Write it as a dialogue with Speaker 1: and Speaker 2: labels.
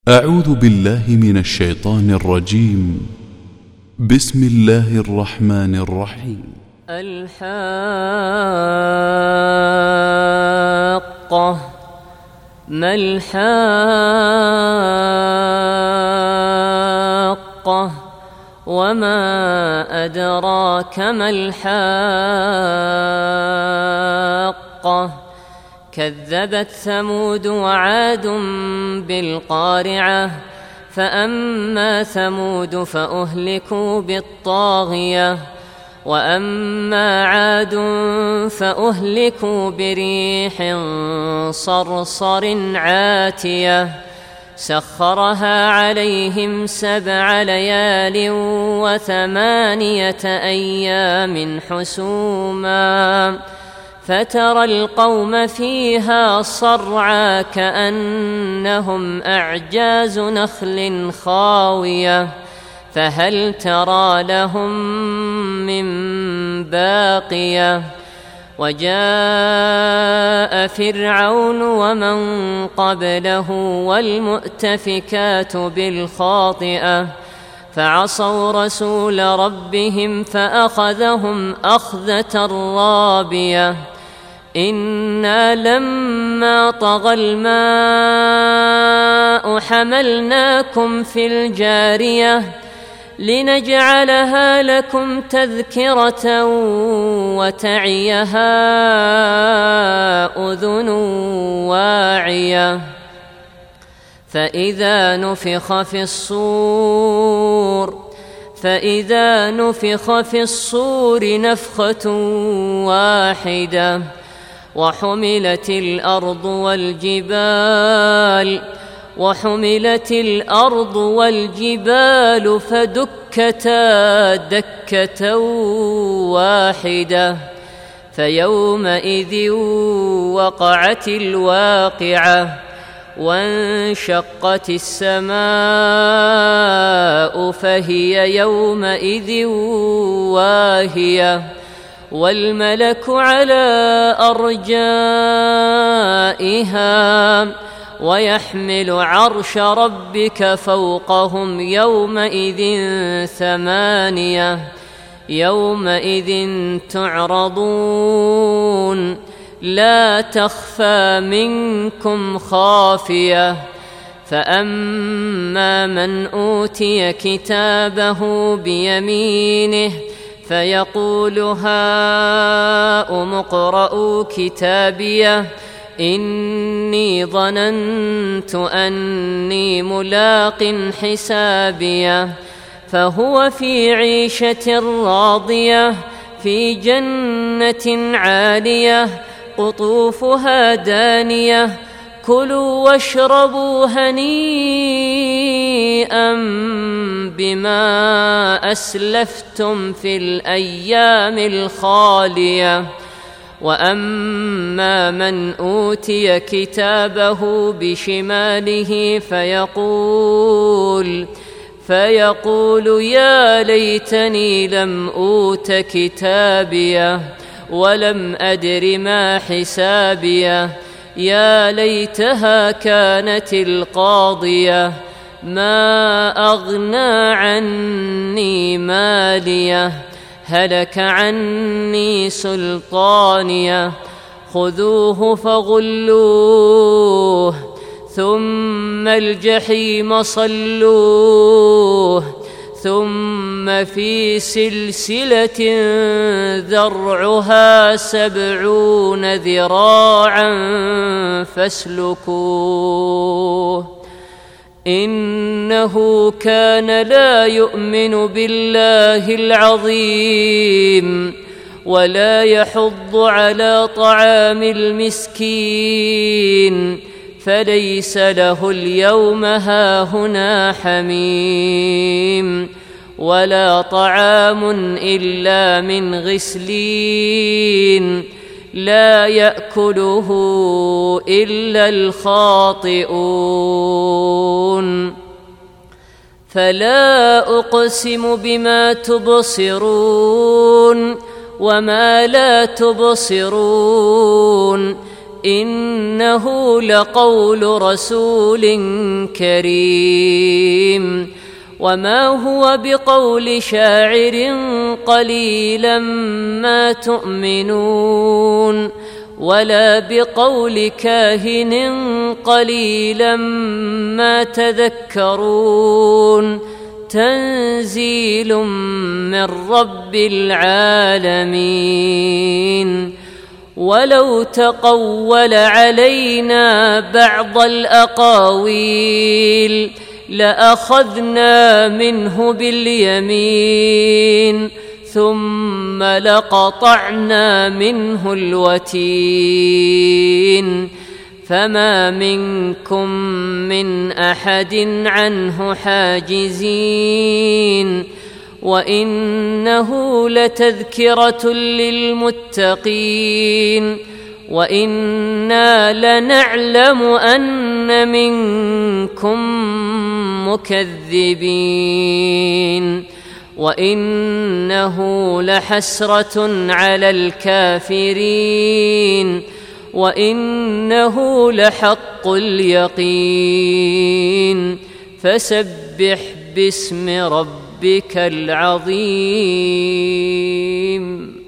Speaker 1: أعوذ بالله من الشيطان الرجيم. بسم الله الرحمن الرحيم.
Speaker 2: الحاقة. ما الحاقة وما أدراك ما الحاقة. كذبت ثمود وعاد بالقارعة. فأما ثمود فأهلكوا بالطاغية وأما عاد فأهلكوا بريح صرصر عاتية سخرها عليهم 7 ليال و8 أيام حسوما فترى القوم فيها صرعى كأنهم أعجاز نخل خاوية فهل ترى لهم من باقية. وجاء فرعون ومن قبله والمؤتفكات بالخاطئة فعصوا رسول ربهم فأخذهم أخذة رابية. إنا لما طغى الماء حملناكم في الجارية لنجعلها لكم تذكرة وتعيها أذن واعية. فإذا نفخ في الصور نفخة واحدة وحملت الأرض والجبال فدكتا دكة واحدة فيومئذ وقعت الواقعة وانشقت السماء فهي يومئذ واهية والملك على أرجائها ويحمل عرش ربك فوقهم يومئذ 8 يومئذ تعرضون لا تخفى منكم خافية. فأما من أوتي كتابه بيمينه فيقول هاؤم اقرءوا كتابيه إني ظننت أني ملاق حسابيه فهو في عيشة راضية في جنة عالية قطوفها دانية كلوا واشربوا هنيئا بما أسلفتم في الأيام الخالية. وأما من أوتي كتابه بشماله فيقول يا ليتني لم أوت كتابيه ولم أدر ما حسابيه يا ليتها كانت القاضية ما أغنى عني ماليه هلك عني سلطانيه خذوه فغلوه ثم الجحيم صلوه ثم في سلسلة ذرعها 70 ذراعا فاسلكوه إنه كان لا يؤمن بالله العظيم ولا يحض على طعام المسكين فليس له اليوم هاهنا حميم ولا طعام إلا من غسلين لا يأكله إلا الخاطئون. فلا أقسم بما تبصرون وما لا تبصرون إنه لقول رسول كريم وما هو بقول شاعر قليلا ما تؤمنون ولا بقول كاهن قليلا ما تذكرون تنزيل من رب العالمين ولو تقول علينا بعض الأقاويل لأخذنا منه باليمين ثم لقطعنا منه الوتين فما منكم من أحد عنه حاجزين وإنه لتذكرة للمتقين وإنا لنعلم أن منكم مكذبين وإنه لحسرة على الكافرين وإنه لحق اليقين فسبح باسم ربك العظيم.